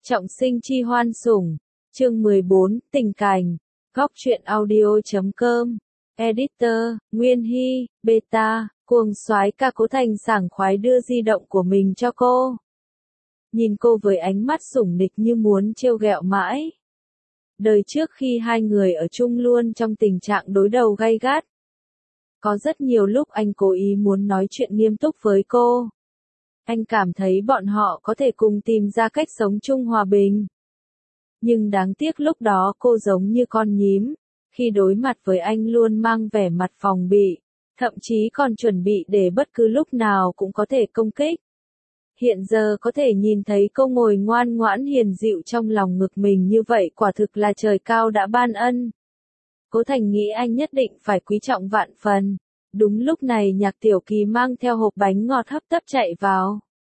Trọng sinh chi hoan sủng. Chương 14, tình cảnh. Góc truyện audio.com. Editor, Nguyên Hy, Beta, cuồng soái ca Cố Thành sảng khoái đưa di động của mình cho cô. Nhìn cô với ánh mắt sủng nịch như muốn trêu ghẹo mãi. Đời trước khi hai người ở chung luôn trong tình trạng đối đầu gay gắt. Có rất nhiều lúc anh cố ý muốn nói chuyện nghiêm túc với cô. Anh cảm thấy bọn họ có thể cùng tìm ra cách sống chung hòa bình. Nhưng đáng tiếc lúc đó cô giống như con nhím, khi đối mặt với anh luôn mang vẻ mặt phòng bị, thậm chí còn chuẩn bị để bất cứ lúc nào cũng có thể công kích. Hiện giờ có thể nhìn thấy cô ngồi ngoan ngoãn hiền dịu trong lòng ngực mình như vậy quả thực là trời cao đã ban ân. Cố Thành nghĩ anh nhất định phải quý trọng vạn phần. Đúng lúc này Nhạc Tiểu Kỳ mang theo hộp bánh ngọt hấp tấp chạy vào.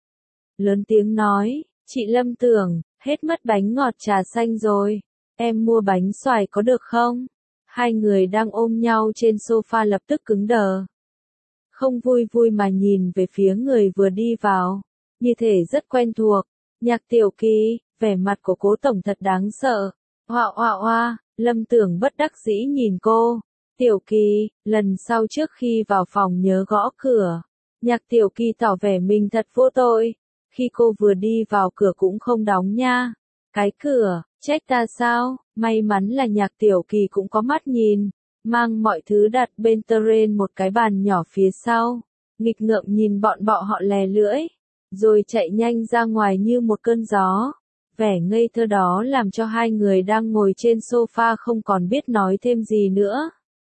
Lớn tiếng nói, chị Lâm Tưởng, hết mất bánh ngọt trà xanh rồi. Em mua bánh xoài có được không? Hai người đang ôm nhau trên sofa lập tức cứng đờ. Không vui vui mà nhìn về phía người vừa đi vào. Như thể rất quen thuộc. Nhạc Tiểu Kỳ, vẻ mặt của Cố Tổng thật đáng sợ. Hoa hoa hoa, Lâm Tưởng bất đắc dĩ nhìn cô. Tiểu Kỳ, lần sau trước khi vào phòng nhớ gõ cửa. Nhạc Tiểu Kỳ tỏ vẻ mình thật vô tội. Khi cô vừa đi vào cửa cũng không đóng nha. Cái cửa, trách ta sao? May mắn là Nhạc Tiểu Kỳ cũng có mắt nhìn. Mang mọi thứ đặt bên terrain một cái bàn nhỏ phía sau. Nghịch ngợm nhìn bọn họ lè lưỡi. Rồi chạy nhanh ra ngoài như một cơn gió. Vẻ ngây thơ đó làm cho hai người đang ngồi trên sofa không còn biết nói thêm gì nữa.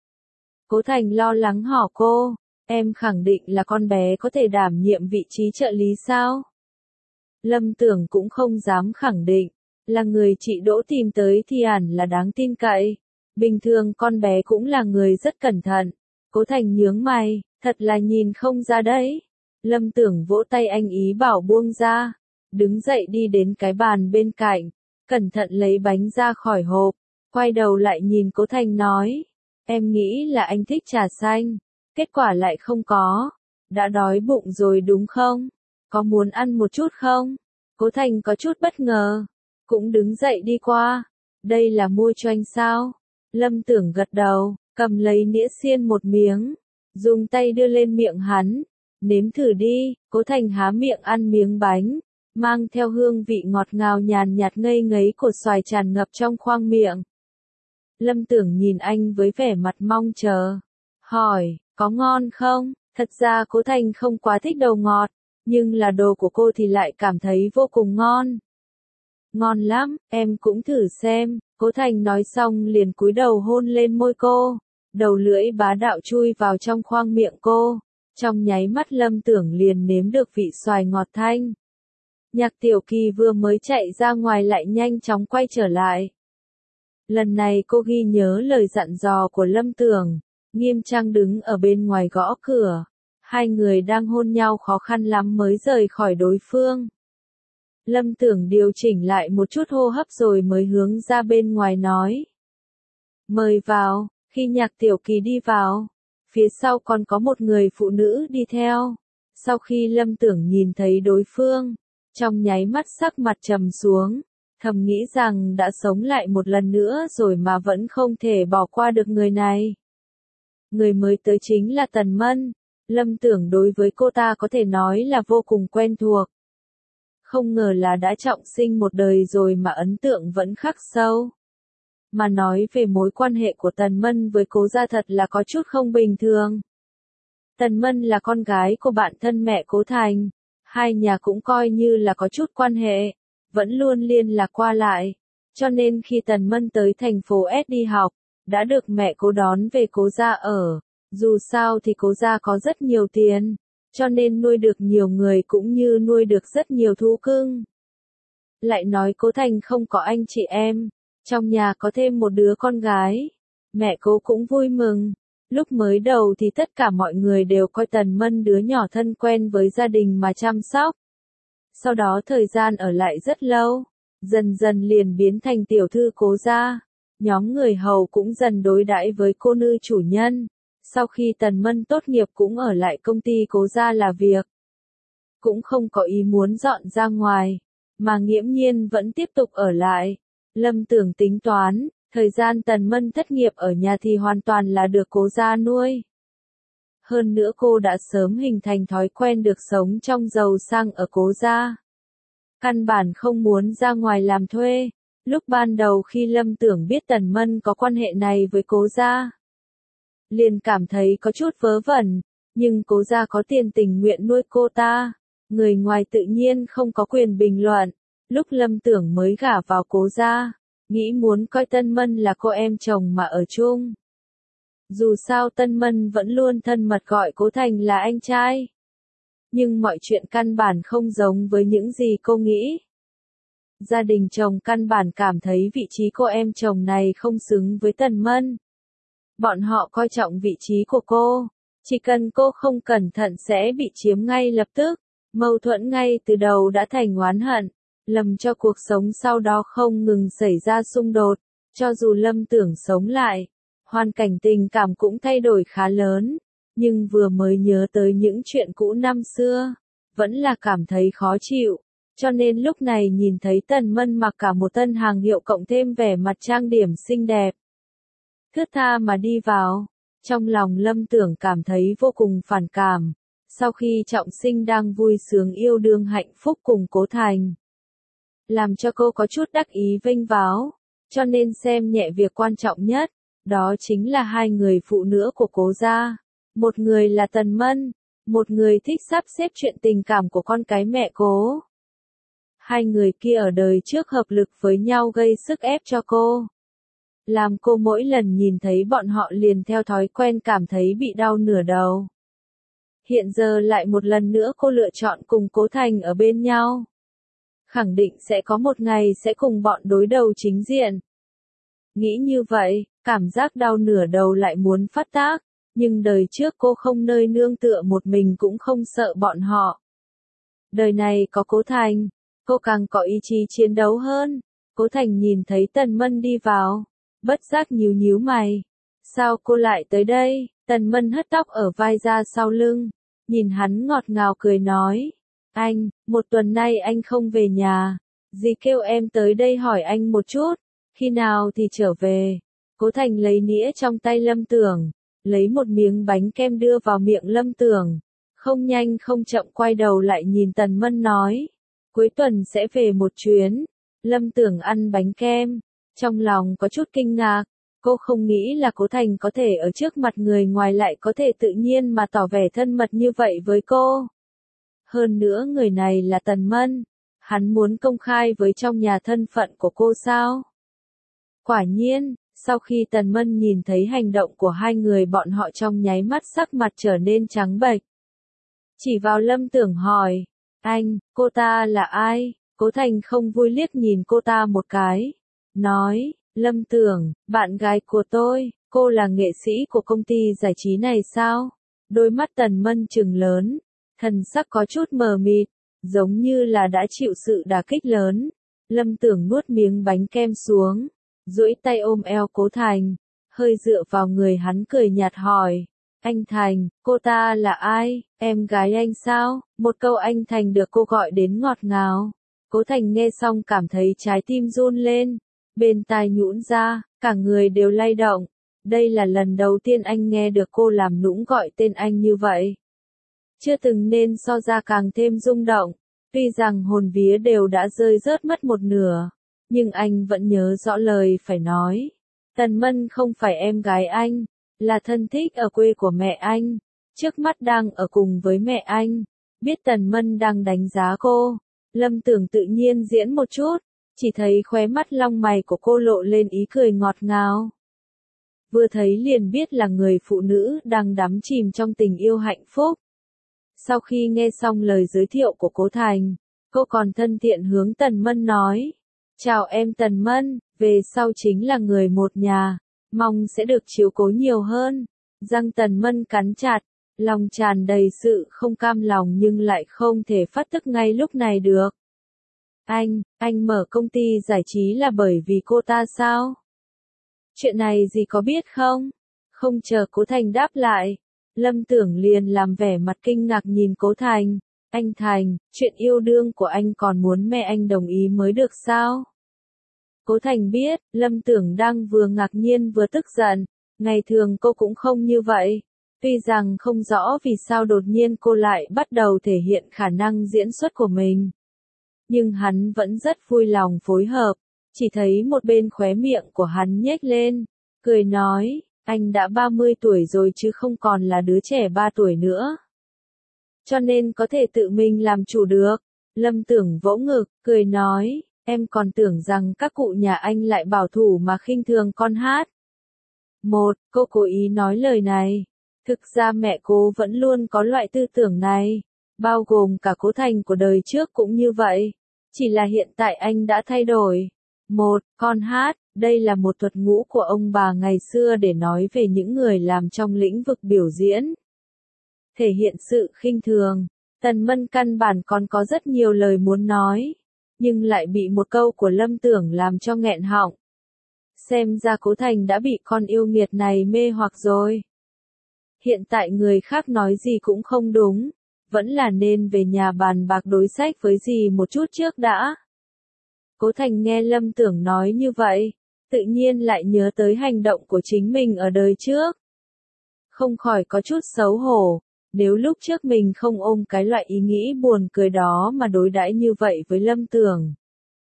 Cố Thành lo lắng hỏi cô, em khẳng định là con bé có thể đảm nhiệm vị trí trợ lý sao? Lâm Tưởng cũng không dám khẳng định, là người chị Đỗ tìm tới thì hẳn là đáng tin cậy. Bình thường con bé cũng là người rất cẩn thận. Cố Thành nhướng mày, thật là nhìn không ra đấy. Lâm Tưởng vỗ tay anh ý bảo buông ra, đứng dậy đi đến cái bàn bên cạnh, cẩn thận lấy bánh ra khỏi hộp, quay đầu lại nhìn Cố Thành nói, em nghĩ là anh thích trà xanh, kết quả lại không có, đã đói bụng rồi đúng không? Có muốn ăn một chút không? Cố Thành có chút bất ngờ, cũng đứng dậy đi qua, đây là mua cho anh sao? Lâm Tưởng gật đầu, cầm lấy nĩa xiên một miếng, dùng tay đưa lên miệng hắn. Nếm thử đi, Cố Thành há miệng ăn miếng bánh, mang theo hương vị ngọt ngào nhàn nhạt ngây ngấy của xoài tràn ngập trong khoang miệng. Lâm Tưởng nhìn anh với vẻ mặt mong chờ, hỏi, có ngon không? Thật ra Cố Thành không quá thích đồ ngọt, nhưng là đồ của cô thì lại cảm thấy vô cùng ngon. Ngon lắm, em cũng thử xem, Cố Thành nói xong liền cúi đầu hôn lên môi cô, đầu lưỡi bá đạo chui vào trong khoang miệng cô. Trong nháy mắt Lâm Tưởng liền nếm được vị xoài ngọt thanh. Nhạc Tiểu Kỳ vừa mới chạy ra ngoài lại nhanh chóng quay trở lại. Lần này cô ghi nhớ lời dặn dò của Lâm Tưởng, nghiêm trang đứng ở bên ngoài gõ cửa. Hai người đang hôn nhau khó khăn lắm mới rời khỏi đối phương. Lâm Tưởng điều chỉnh lại một chút hô hấp rồi mới hướng ra bên ngoài nói. Mời vào, khi Nhạc Tiểu Kỳ đi vào. Phía sau còn có một người phụ nữ đi theo. Sau khi Lâm Tưởng nhìn thấy đối phương, trong nháy mắt sắc mặt trầm xuống, thầm nghĩ rằng đã sống lại một lần nữa rồi mà vẫn không thể bỏ qua được người này. Người mới tới chính là Tần Mân. Lâm Tưởng đối với cô ta có thể nói là vô cùng quen thuộc. Không ngờ là đã trọng sinh một đời rồi mà ấn tượng vẫn khắc sâu. Mà nói về mối quan hệ của Tần Mân với Cố gia thật là có chút không bình thường. Tần Mân là con gái của bạn thân mẹ Cố Thành, hai nhà cũng coi như là có chút quan hệ, vẫn luôn liên lạc qua lại, cho nên khi Tần Mân tới thành phố S đi học, đã được mẹ Cố đón về Cố gia ở, dù sao thì Cố gia có rất nhiều tiền, cho nên nuôi được nhiều người cũng như nuôi được rất nhiều thú cưng. Lại nói Cố Thành không có anh chị em. Trong nhà có thêm một đứa con gái, mẹ Cố cũng vui mừng. Lúc mới đầu thì tất cả mọi người đều coi Tần Mân đứa nhỏ thân quen với gia đình mà chăm sóc. Sau đó thời gian ở lại rất lâu, dần dần liền biến thành tiểu thư Cố gia. Nhóm người hầu cũng dần đối đãi với cô nữ chủ nhân. Sau khi Tần Mân tốt nghiệp cũng ở lại công ty Cố gia là việc. Cũng không có ý muốn dọn ra ngoài. mà nghiễm nhiên vẫn tiếp tục ở lại. Lâm Tưởng tính toán, thời gian Tần Mân thất nghiệp ở nhà thì hoàn toàn là được cố gia nuôi. Hơn nữa cô đã sớm hình thành thói quen được sống trong giàu sang ở cố gia. Căn bản không muốn ra ngoài làm thuê. Lúc ban đầu khi Lâm Tưởng biết Tần Mân có quan hệ này với cố gia, liền cảm thấy có chút vớ vẩn, nhưng cố gia có tiền tình nguyện nuôi cô ta. Người ngoài tự nhiên không có quyền bình luận. Lúc Lâm Tưởng mới gả vào cố gia, nghĩ muốn coi Tân Mân là cô em chồng mà ở chung. Dù sao Tân Mân vẫn luôn thân mật gọi Cố Thành là anh trai. Nhưng mọi chuyện căn bản không giống với những gì cô nghĩ. Gia đình chồng căn bản cảm thấy vị trí cô em chồng này không xứng với Tần Mân. Bọn họ coi trọng vị trí của cô. Chỉ cần cô không cẩn thận sẽ bị chiếm ngay lập tức. Mâu thuẫn ngay từ đầu đã thành oán hận. Lầm cho cuộc sống sau đó không ngừng xảy ra xung đột. Cho dù Lâm Tưởng sống lại, hoàn cảnh tình cảm cũng thay đổi khá lớn. Nhưng vừa mới nhớ tới những chuyện cũ năm xưa, vẫn là cảm thấy khó chịu. Cho nên lúc này nhìn thấy Tần Mân mặc cả một thân hàng hiệu cộng thêm vẻ mặt trang điểm xinh đẹp, thướt tha mà đi vào, trong lòng Lâm Tưởng cảm thấy vô cùng phản cảm. Sau khi Trọng Sinh đang vui sướng yêu đương hạnh phúc cùng Cố Thành, làm cho cô có chút đắc ý vênh váo, cho nên xem nhẹ việc quan trọng nhất, đó chính là hai người phụ nữ của Cố gia. Một người là Tần Mân, một người thích sắp xếp chuyện tình cảm của con cái mẹ Cố. Hai người kia ở đời trước hợp lực với nhau gây sức ép cho cô. Làm cô mỗi lần nhìn thấy bọn họ liền theo thói quen cảm thấy bị đau nửa đầu. Hiện giờ lại một lần nữa cô lựa chọn cùng Cố Thành ở bên nhau. Khẳng định sẽ có một ngày sẽ cùng bọn đối đầu chính diện. Nghĩ như vậy, cảm giác đau nửa đầu lại muốn phát tác. Nhưng đời trước cô không nơi nương tựa một mình cũng không sợ bọn họ. Đời này có Cố Thành, cô càng có ý chí chiến đấu hơn. Cố Thành nhìn thấy Tần Mân đi vào, bất giác nhíu nhíu mày. Sao cô lại tới đây? Tần Mân hất tóc ở vai ra sau lưng, nhìn hắn ngọt ngào cười nói. Anh, một tuần nay anh không về nhà. Dì kêu em tới đây hỏi anh một chút, khi nào thì trở về. Cố Thành lấy nĩa trong tay Lâm Tưởng, lấy một miếng bánh kem đưa vào miệng Lâm Tưởng. Không nhanh không chậm quay đầu lại nhìn Tần Mân nói. Cuối tuần sẽ về một chuyến. Lâm Tưởng ăn bánh kem, trong lòng có chút kinh ngạc. Cô không nghĩ là Cố Thành có thể ở trước mặt người ngoài lại có thể tự nhiên mà tỏ vẻ thân mật như vậy với cô. Hơn nữa người này là Tần Mân. Hắn muốn công khai với trong nhà thân phận của cô sao? Quả nhiên, sau khi Tần Mân nhìn thấy hành động của hai người bọn họ trong nháy mắt sắc mặt trở nên trắng bệch. Chỉ vào Lâm Tưởng hỏi. Anh, cô ta là ai? Cố Thành không vui liếc nhìn cô ta một cái. Nói, Lâm Tưởng, bạn gái của tôi, cô là nghệ sĩ của công ty giải trí này sao? Đôi mắt Tần Mân trừng lớn, thần sắc có chút mờ mịt, giống như là đã chịu sự đả kích lớn. Lâm Tưởng nuốt miếng bánh kem xuống, duỗi tay ôm eo Cố Thành, hơi dựa vào người hắn cười nhạt hỏi. Anh Thành, cô ta là ai? Em gái anh sao? Một câu anh Thành được cô gọi đến ngọt ngào. Cố Thành nghe xong cảm thấy trái tim run lên, bên tai nhũn ra, cả người đều lay động. Đây là lần đầu tiên anh nghe được cô làm nũng gọi tên anh như vậy. Chưa từng nên so ra càng thêm rung động. Tuy rằng hồn vía đều đã rơi rớt mất một nửa, nhưng anh vẫn nhớ rõ lời phải nói. Tần Mân không phải em gái anh, là thân thích ở quê của mẹ anh, trước mắt đang ở cùng với mẹ anh. Biết Tần Mân đang đánh giá cô, Lâm Tưởng tự nhiên diễn một chút, chỉ thấy khóe mắt long mày của cô lộ lên ý cười ngọt ngào. Vừa thấy liền biết là người phụ nữ đang đắm chìm trong tình yêu hạnh phúc. Sau khi nghe xong lời giới thiệu của Cố Thành, cô còn thân thiện hướng Tần Mân nói. Chào em Tần Mân, về sau chính là người một nhà, mong sẽ được chiếu cố nhiều hơn. Răng Tần Mân cắn chặt, lòng tràn đầy sự không cam lòng nhưng lại không thể phát tức ngay lúc này được. Anh mở công ty giải trí là bởi vì cô ta sao? Chuyện này gì có biết không? Không chờ Cố Thành đáp lại, Lâm Tưởng liền làm vẻ mặt kinh ngạc nhìn Cố Thành. Anh Thành, chuyện yêu đương của anh còn muốn mẹ anh đồng ý mới được sao? Cố Thành biết, Lâm Tưởng đang vừa ngạc nhiên vừa tức giận, ngày thường cô cũng không như vậy. Tuy rằng không rõ vì sao đột nhiên cô lại bắt đầu thể hiện khả năng diễn xuất của mình. Nhưng hắn vẫn rất vui lòng phối hợp, chỉ thấy một bên khóe miệng của hắn nhếch lên, cười nói, anh đã 30 tuổi rồi chứ không còn là đứa trẻ 3 tuổi nữa. Cho nên có thể tự mình làm chủ được. Lâm Tưởng vỗ ngực, cười nói, em còn tưởng rằng các cụ nhà anh lại bảo thủ mà khinh thường con hát. Cô cố ý nói lời này. Thực ra mẹ cô vẫn luôn có loại tư tưởng này, bao gồm cả Cố Thành của đời trước cũng như vậy. Chỉ là hiện tại anh đã thay đổi. Con hát, đây là một thuật ngữ của ông bà ngày xưa để nói về những người làm trong lĩnh vực biểu diễn. Thể hiện sự khinh thường. Tần Mân căn bản còn có rất nhiều lời muốn nói, nhưng lại bị một câu của Lâm Tưởng làm cho nghẹn họng. Xem ra Cố Thành đã bị con yêu nghiệt này mê hoặc rồi. Hiện tại người khác nói gì cũng không đúng, vẫn là nên về nhà bàn bạc đối sách với dì một chút trước đã. Cố Thành nghe Lâm Tưởng nói như vậy, tự nhiên lại nhớ tới hành động của chính mình ở đời trước. Không khỏi có chút xấu hổ, nếu lúc trước mình không ôm cái loại ý nghĩ buồn cười đó mà đối đãi như vậy với Lâm Tưởng.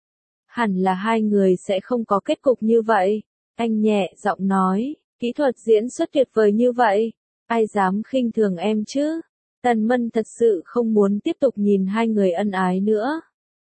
Hẳn là hai người sẽ không có kết cục như vậy. Anh nhẹ giọng nói, kỹ thuật diễn xuất tuyệt vời như vậy, ai dám khinh thường em chứ? Tần Mân thật sự không muốn tiếp tục nhìn hai người ân ái nữa.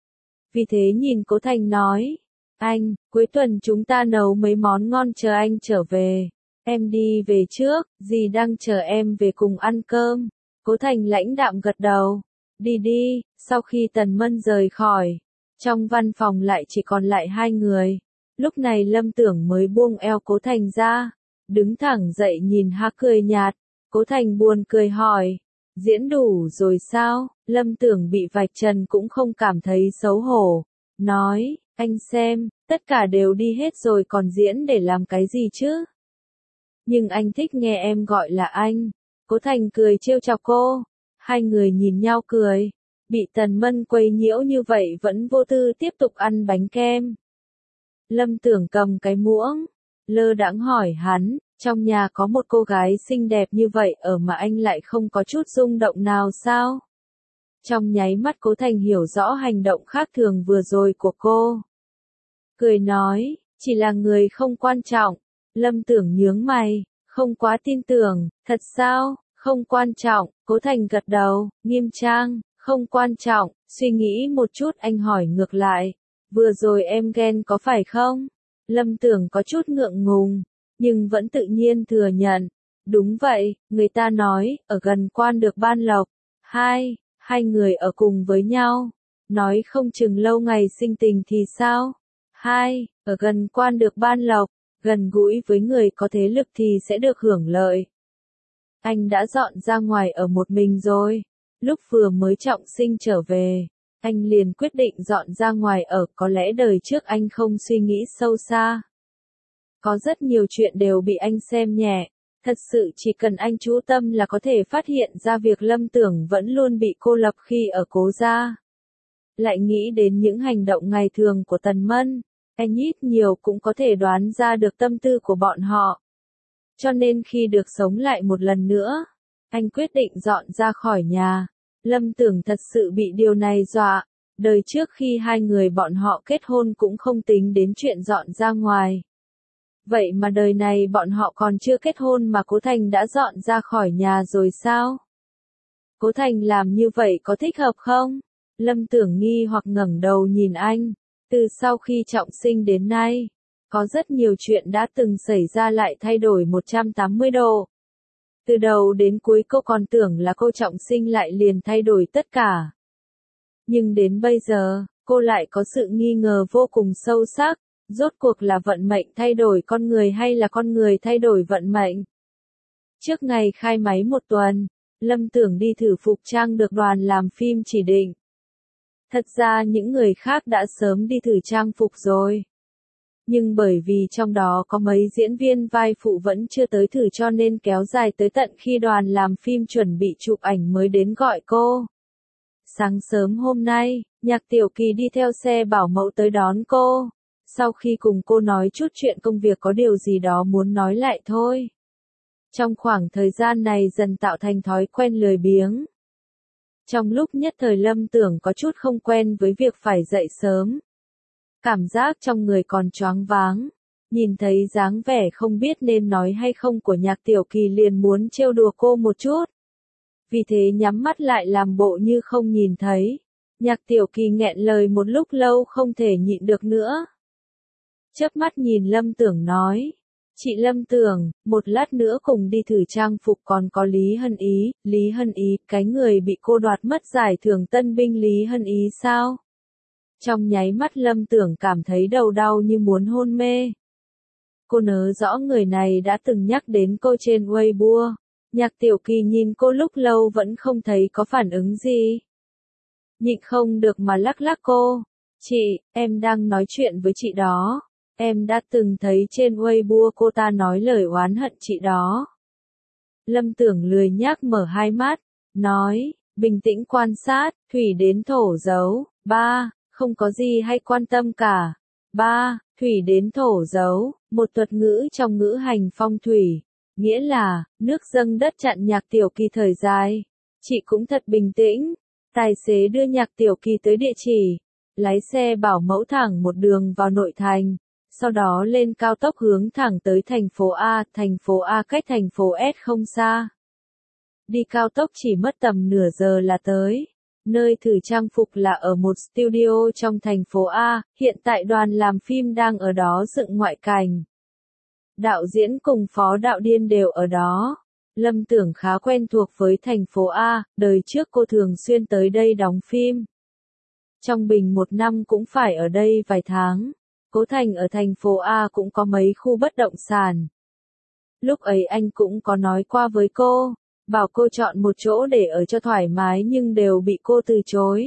Vì thế nhìn Cố Thành nói, anh, cuối tuần chúng ta nấu mấy món ngon chờ anh trở về. Em đi về trước, dì đang chờ em về cùng ăn cơm. Cố Thành lãnh đạm gật đầu. Đi đi. Sau khi Tần Mân rời khỏi, trong văn phòng lại chỉ còn lại hai người. Lúc này Lâm Tưởng mới buông eo Cố Thành ra, đứng thẳng dậy nhìn hắn cười nhạt. Cố Thành buồn cười hỏi, diễn đủ rồi sao? Lâm Tưởng bị vạch trần cũng không cảm thấy xấu hổ, nói, anh xem, tất cả đều đi hết rồi còn diễn để làm cái gì chứ? Nhưng anh thích nghe em gọi là anh. Cố Thành cười trêu chọc cô. Hai người nhìn nhau cười. Bị Tần Mân quấy nhiễu như vậy vẫn vô tư tiếp tục ăn bánh kem. Lâm Tưởng cầm cái muỗng, lơ đãng hỏi hắn, trong nhà có một cô gái xinh đẹp như vậy ở mà anh lại không có chút rung động nào sao? Trong nháy mắt Cố Thành hiểu rõ hành động khác thường vừa rồi của cô. Cười nói, chỉ là người không quan trọng. Lâm Tưởng nhướng mày, không quá tin tưởng, thật sao, không quan trọng? Cố Thành gật đầu, nghiêm trang, không quan trọng, suy nghĩ một chút anh hỏi ngược lại, vừa rồi em ghen có phải không? Lâm Tưởng có chút ngượng ngùng, nhưng vẫn tự nhiên thừa nhận, đúng vậy, người ta nói, ở gần quan được ban lộc, hai người ở cùng với nhau, nói không chừng lâu ngày sinh tình thì sao? Ở gần quan được ban lộc, gần gũi với người có thế lực thì sẽ được hưởng lợi. Anh đã dọn ra ngoài ở một mình rồi. Lúc vừa mới trọng sinh trở về, anh liền quyết định dọn ra ngoài ở, có lẽ đời trước anh không suy nghĩ sâu xa. Có rất nhiều chuyện đều bị anh xem nhẹ. Thật sự chỉ cần anh chú tâm là có thể phát hiện ra việc Lâm Tưởng vẫn luôn bị cô lập khi ở Cố gia. Lại nghĩ đến những hành động ngày thường của Tần Mân, anh ít nhiều cũng có thể đoán ra được tâm tư của bọn họ. Cho nên khi được sống lại một lần nữa, anh quyết định dọn ra khỏi nhà. Lâm Tưởng thật sự bị điều này dọa. Đời trước khi hai người bọn họ kết hôn cũng không tính đến chuyện dọn ra ngoài. Vậy mà đời này bọn họ còn chưa kết hôn mà Cố Thành đã dọn ra khỏi nhà rồi sao? Cố Thành làm như vậy có thích hợp không? Lâm Tưởng nghi hoặc ngẩng đầu nhìn anh. Từ sau khi trọng sinh đến nay, có rất nhiều chuyện đã từng xảy ra lại thay đổi 180 độ. Từ đầu đến cuối cô còn tưởng là cô trọng sinh lại liền thay đổi tất cả. Nhưng đến bây giờ, cô lại có sự nghi ngờ vô cùng sâu sắc, rốt cuộc là vận mệnh thay đổi con người hay là con người thay đổi vận mệnh? Trước ngày khai máy một tuần, Lâm Tưởng đi thử phục trang được đoàn làm phim chỉ định. Thật ra những người khác đã sớm đi thử trang phục rồi. Nhưng bởi vì trong đó có mấy diễn viên vai phụ vẫn chưa tới thử cho nên kéo dài tới tận khi đoàn làm phim chuẩn bị chụp ảnh mới đến gọi cô. Sáng sớm hôm nay, Nhạc Tiểu Kỳ đi theo xe bảo mẫu tới đón cô. Sau khi cùng cô nói chút chuyện công việc có điều gì đó muốn nói lại thôi. Trong khoảng thời gian này dần tạo thành thói quen lười biếng. Trong lúc nhất thời Lâm Tưởng có chút không quen với việc phải dậy sớm. Cảm giác trong người còn choáng váng. Nhìn thấy dáng vẻ không biết nên nói hay không của Nhạc Tiểu Kỳ liền muốn trêu đùa cô một chút. Vì thế nhắm mắt lại làm bộ như không nhìn thấy. Nhạc Tiểu Kỳ nghẹn lời một lúc lâu không thể nhịn được nữa. Chớp mắt nhìn Lâm Tưởng nói. Chị Lâm Tưởng, một lát nữa cùng đi thử trang phục còn có Lý Hân Ý, cái người bị cô đoạt mất giải thưởng tân binh Lý Hân Ý sao? Trong nháy mắt Lâm Tưởng cảm thấy đầu đau như muốn hôn mê. Cô nhớ rõ người này đã từng nhắc đến cô trên Weibo. Nhạc Tiểu Kỳ nhìn cô lúc lâu vẫn không thấy có phản ứng gì. Nhịn không được mà lắc lắc cô. Chị, em đang nói chuyện với chị đó. Em đã từng thấy trên Weibo cô ta nói lời oán hận chị đó. Lâm Tưởng lười nhác mở hai mắt, nói, bình tĩnh quan sát, thủy đến thổ dấu, không có gì hay quan tâm cả. Thủy đến thổ dấu, một thuật ngữ trong ngữ hành phong thủy, nghĩa là, nước dâng đất chặn Nhạc Tiểu Kỳ thời dài. Chị cũng thật bình tĩnh. Tài xế đưa Nhạc Tiểu Kỳ tới địa chỉ, lái xe bảo mẫu thẳng một đường vào nội thành. Sau đó lên cao tốc hướng thẳng tới thành phố A cách thành phố S không xa. Đi cao tốc chỉ mất tầm nửa giờ là tới. Nơi thử trang phục là ở một studio trong thành phố A, hiện tại đoàn làm phim đang ở đó dựng ngoại cảnh. Đạo diễn cùng phó đạo điên đều ở đó. Lâm Tưởng khá quen thuộc với thành phố A, đời trước cô thường xuyên tới đây đóng phim. Trong bình một năm cũng phải ở đây vài tháng. Cố Thành ở thành phố A cũng có mấy khu bất động sản. Lúc ấy anh cũng có nói qua với cô, bảo cô chọn một chỗ để ở cho thoải mái nhưng đều bị cô từ chối.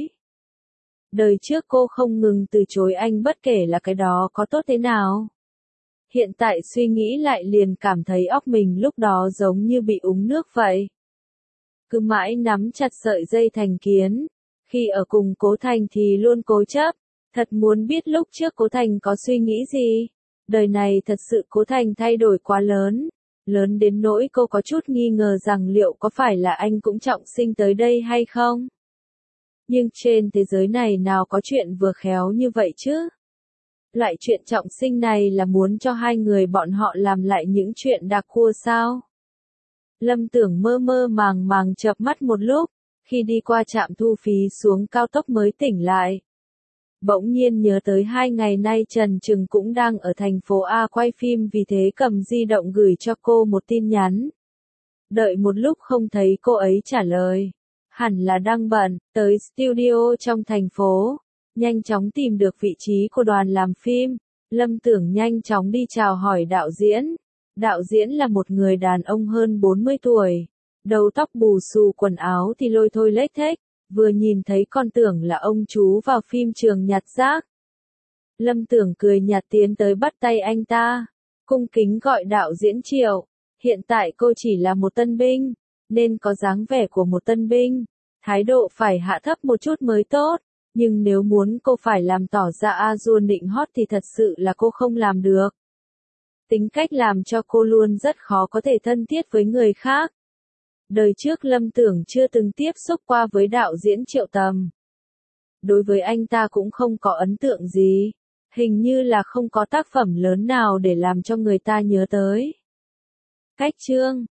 Đời trước cô không ngừng từ chối anh bất kể là cái đó có tốt thế nào. Hiện tại suy nghĩ lại liền cảm thấy óc mình lúc đó giống như bị uống nước vậy. Cứ mãi nắm chặt sợi dây thành kiến. Khi ở cùng Cố Thành thì luôn cố chấp. Thật muốn biết lúc trước Cố Thành có suy nghĩ gì. Đời này thật sự Cố Thành thay đổi quá lớn. Lớn đến nỗi cô có chút nghi ngờ rằng liệu có phải là anh cũng trọng sinh tới đây hay không. Nhưng trên thế giới này nào có chuyện vừa khéo như vậy chứ. Loại chuyện trọng sinh này là muốn cho hai người bọn họ làm lại những chuyện đặc cua sao. Lâm Tưởng mơ mơ màng màng chợp mắt một lúc. Khi đi qua trạm thu phí xuống cao tốc mới tỉnh lại. Bỗng nhiên nhớ tới 2 ngày nay Trần Trừng cũng đang ở thành phố A quay phim vì thế cầm di động gửi cho cô một tin nhắn. Đợi một lúc không thấy cô ấy trả lời. Hẳn là đang bận, tới studio trong thành phố. Nhanh chóng tìm được vị trí của đoàn làm phim. Lâm Tưởng nhanh chóng đi chào hỏi đạo diễn. Đạo diễn là một người đàn ông hơn 40 tuổi. Đầu tóc bù xù quần áo thì lôi thôi lếch thếch. Vừa nhìn thấy con tưởng là ông chú vào phim Trường nhặt rác. Lâm Tưởng cười nhạt tiến tới bắt tay anh ta. Cung kính gọi đạo diễn Triệu. Hiện tại cô chỉ là một tân binh. Nên có dáng vẻ của một tân binh. Thái độ phải hạ thấp một chút mới tốt. Nhưng nếu muốn cô phải làm tỏ ra a dua nịnh hót thì thật sự là cô không làm được. Tính cách làm cho cô luôn rất khó có thể thân thiết với người khác. Đời trước Lâm Tưởng chưa từng tiếp xúc qua với đạo diễn Triệu Tầm. Đối với anh ta cũng không có ấn tượng gì. Hình như là không có tác phẩm lớn nào để làm cho người ta nhớ tới. Cách chương